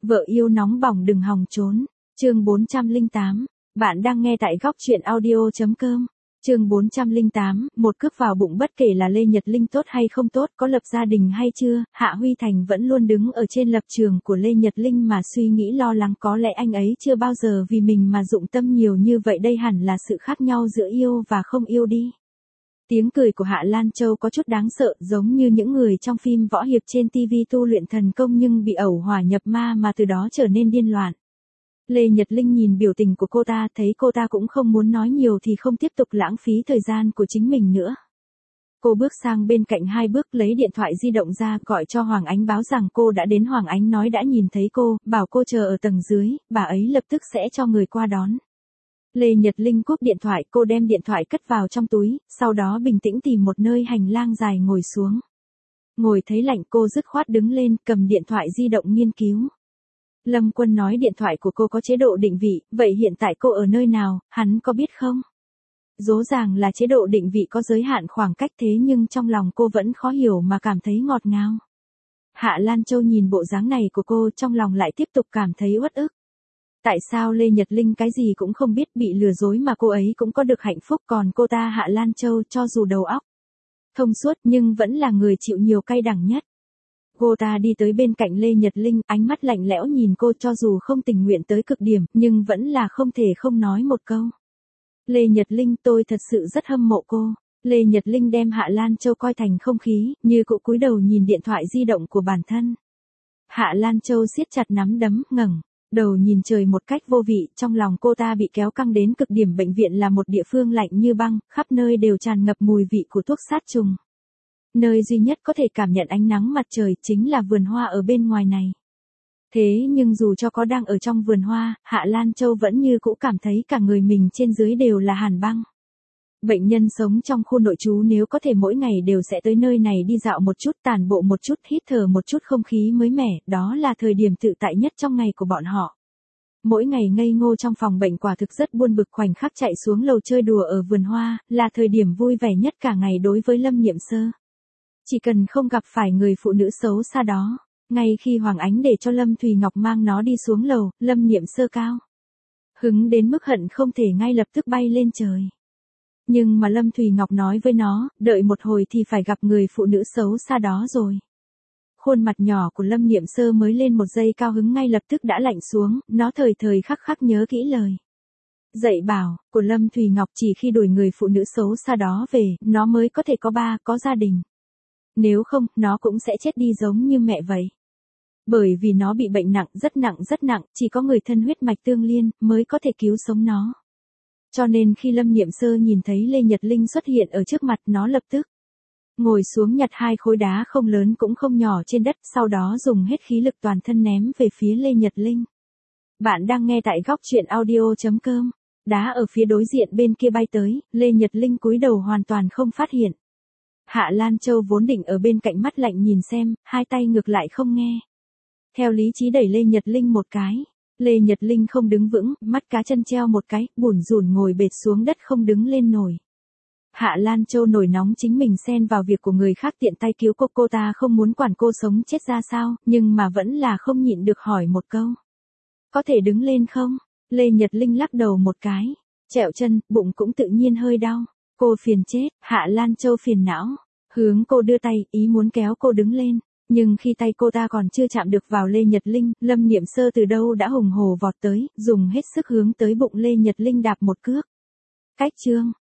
Vợ yêu nóng bỏng đừng hòng trốn. Chương 408. Bạn đang nghe tại góc truyện audio.com. Chương 408, một cước vào bụng. Bất kể là Lê Nhật Linh tốt hay không tốt, có lập gia đình hay chưa, Hạ Huy Thành vẫn luôn đứng ở trên lập trường của Lê Nhật Linh mà suy nghĩ lo lắng. Có lẽ anh ấy chưa bao giờ vì mình mà dụng tâm nhiều như vậy. Đây hẳn là sự khác nhau giữa yêu và không yêu đi. Tiếng cười của Hạ Lan Châu có chút đáng sợ, giống như những người trong phim võ hiệp trên TV tu luyện thần công nhưng bị ẩu hỏa nhập ma mà từ đó trở nên điên loạn. Lê Nhật Linh nhìn biểu tình của cô ta, thấy cô ta cũng không muốn nói nhiều thì không tiếp tục lãng phí thời gian của chính mình nữa. Cô bước sang bên cạnh 2 bước, lấy điện thoại di động ra, gọi cho Hoàng Ánh báo rằng cô đã đến. Hoàng Ánh nói đã nhìn thấy cô, bảo cô chờ ở tầng dưới, bà ấy lập tức sẽ cho người qua đón. Lê Nhật Linh cúp điện thoại, cô đem điện thoại cất vào trong túi, sau đó bình tĩnh tìm một nơi hành lang dài ngồi xuống. Ngồi thấy lạnh, cô dứt khoát đứng lên, cầm điện thoại di động nghiên cứu. Lâm Quân nói điện thoại của cô có chế độ định vị, vậy hiện tại cô ở nơi nào, hắn có biết không? Rõ ràng là chế độ định vị có giới hạn khoảng cách, thế nhưng trong lòng cô vẫn khó hiểu mà cảm thấy ngọt ngào. Hạ Lan Châu nhìn bộ dáng này của cô, trong lòng lại tiếp tục cảm thấy uất ức. Tại sao Lê Nhật Linh cái gì cũng không biết, bị lừa dối mà cô ấy cũng có được hạnh phúc, còn cô ta Hạ Lan Châu cho dù đầu óc thông suốt nhưng vẫn là người chịu nhiều cay đắng nhất. Cô ta đi tới bên cạnh Lê Nhật Linh, ánh mắt lạnh lẽo nhìn cô, cho dù không tình nguyện tới cực điểm, nhưng vẫn là không thể không nói một câu. Lê Nhật Linh, tôi thật sự rất hâm mộ cô. Lê Nhật Linh đem Hạ Lan Châu coi thành không khí, như cụ cúi đầu nhìn điện thoại di động của bản thân. Hạ Lan Châu siết chặt nắm đấm, ngẩng đầu nhìn trời một cách vô vị, trong lòng cô ta bị kéo căng đến cực điểm. Bệnh viện là một địa phương lạnh như băng, khắp nơi đều tràn ngập mùi vị của thuốc sát trùng. Nơi duy nhất có thể cảm nhận ánh nắng mặt trời chính là vườn hoa ở bên ngoài này. Thế nhưng dù cho có đang ở trong vườn hoa, Hạ Lan Châu vẫn như cũ cảm thấy cả người mình trên dưới đều là hàn băng. Bệnh nhân sống trong khu nội trú nếu có thể mỗi ngày đều sẽ tới nơi này đi dạo một chút, tản bộ một chút, hít thở một chút không khí mới mẻ, đó là thời điểm tự tại nhất trong ngày của bọn họ. Mỗi ngày ngây ngô trong phòng bệnh quả thực rất buồn bực, khoảnh khắc chạy xuống lầu chơi đùa ở vườn hoa, là thời điểm vui vẻ nhất cả ngày đối với Lâm Niệm Sơ. Chỉ cần không gặp phải người phụ nữ xấu xa đó. Ngay khi Hoàng Ánh để cho Lâm Thùy Ngọc mang nó đi xuống lầu, Lâm Niệm Sơ cao hứng đến mức hận không thể ngay lập tức bay lên trời. Nhưng mà Lâm Thùy Ngọc nói với nó, đợi một hồi thì phải gặp người phụ nữ xấu xa đó rồi. Khuôn mặt nhỏ của Lâm Niệm Sơ mới lên một giây cao hứng ngay lập tức đã lạnh xuống, nó thời thời khắc khắc nhớ kỹ lời dạy bảo của Lâm Thùy Ngọc, chỉ khi đuổi người phụ nữ xấu xa đó về, nó mới có thể có ba, có gia đình. Nếu không, nó cũng sẽ chết đi giống như mẹ vậy. Bởi vì nó bị bệnh nặng, rất nặng, chỉ có người thân huyết mạch tương liên mới có thể cứu sống nó. Cho nên khi Lâm Niệm Sơ nhìn thấy Lê Nhật Linh xuất hiện ở trước mặt, nó lập tức ngồi xuống nhặt 2 khối đá không lớn cũng không nhỏ trên đất, sau đó dùng hết khí lực toàn thân ném về phía Lê Nhật Linh. Bạn đang nghe tại góc truyện audio.com. Đá ở phía đối diện bên kia bay tới, Lê Nhật Linh cúi đầu hoàn toàn không phát hiện. Hạ Lan Châu vốn định ở bên cạnh mắt lạnh nhìn xem, 2 tay ngược lại không nghe. Theo lý trí đẩy Lê Nhật Linh một cái. Lê Nhật Linh không đứng vững, mắt cá chân treo một cái, bủn rủn ngồi bệt xuống đất không đứng lên nổi. Hạ Lan Châu nổi nóng chính mình xen vào việc của người khác, tiện tay cứu cô ta không muốn quản cô sống chết ra sao, nhưng mà vẫn là không nhịn được hỏi một câu. Có thể đứng lên không? Lê Nhật Linh lắc đầu một cái, trẹo chân, bụng cũng tự nhiên hơi đau. Cô phiền chết, Hạ Lan Châu phiền não, hướng cô đưa tay, ý muốn kéo cô đứng lên. Nhưng khi tay cô ta còn chưa chạm được vào Lê Nhật Linh, Lâm Niệm Sơ từ đâu đã hùng hổ vọt tới, dùng hết sức hướng tới bụng Lê Nhật Linh đạp một cước. Cách chương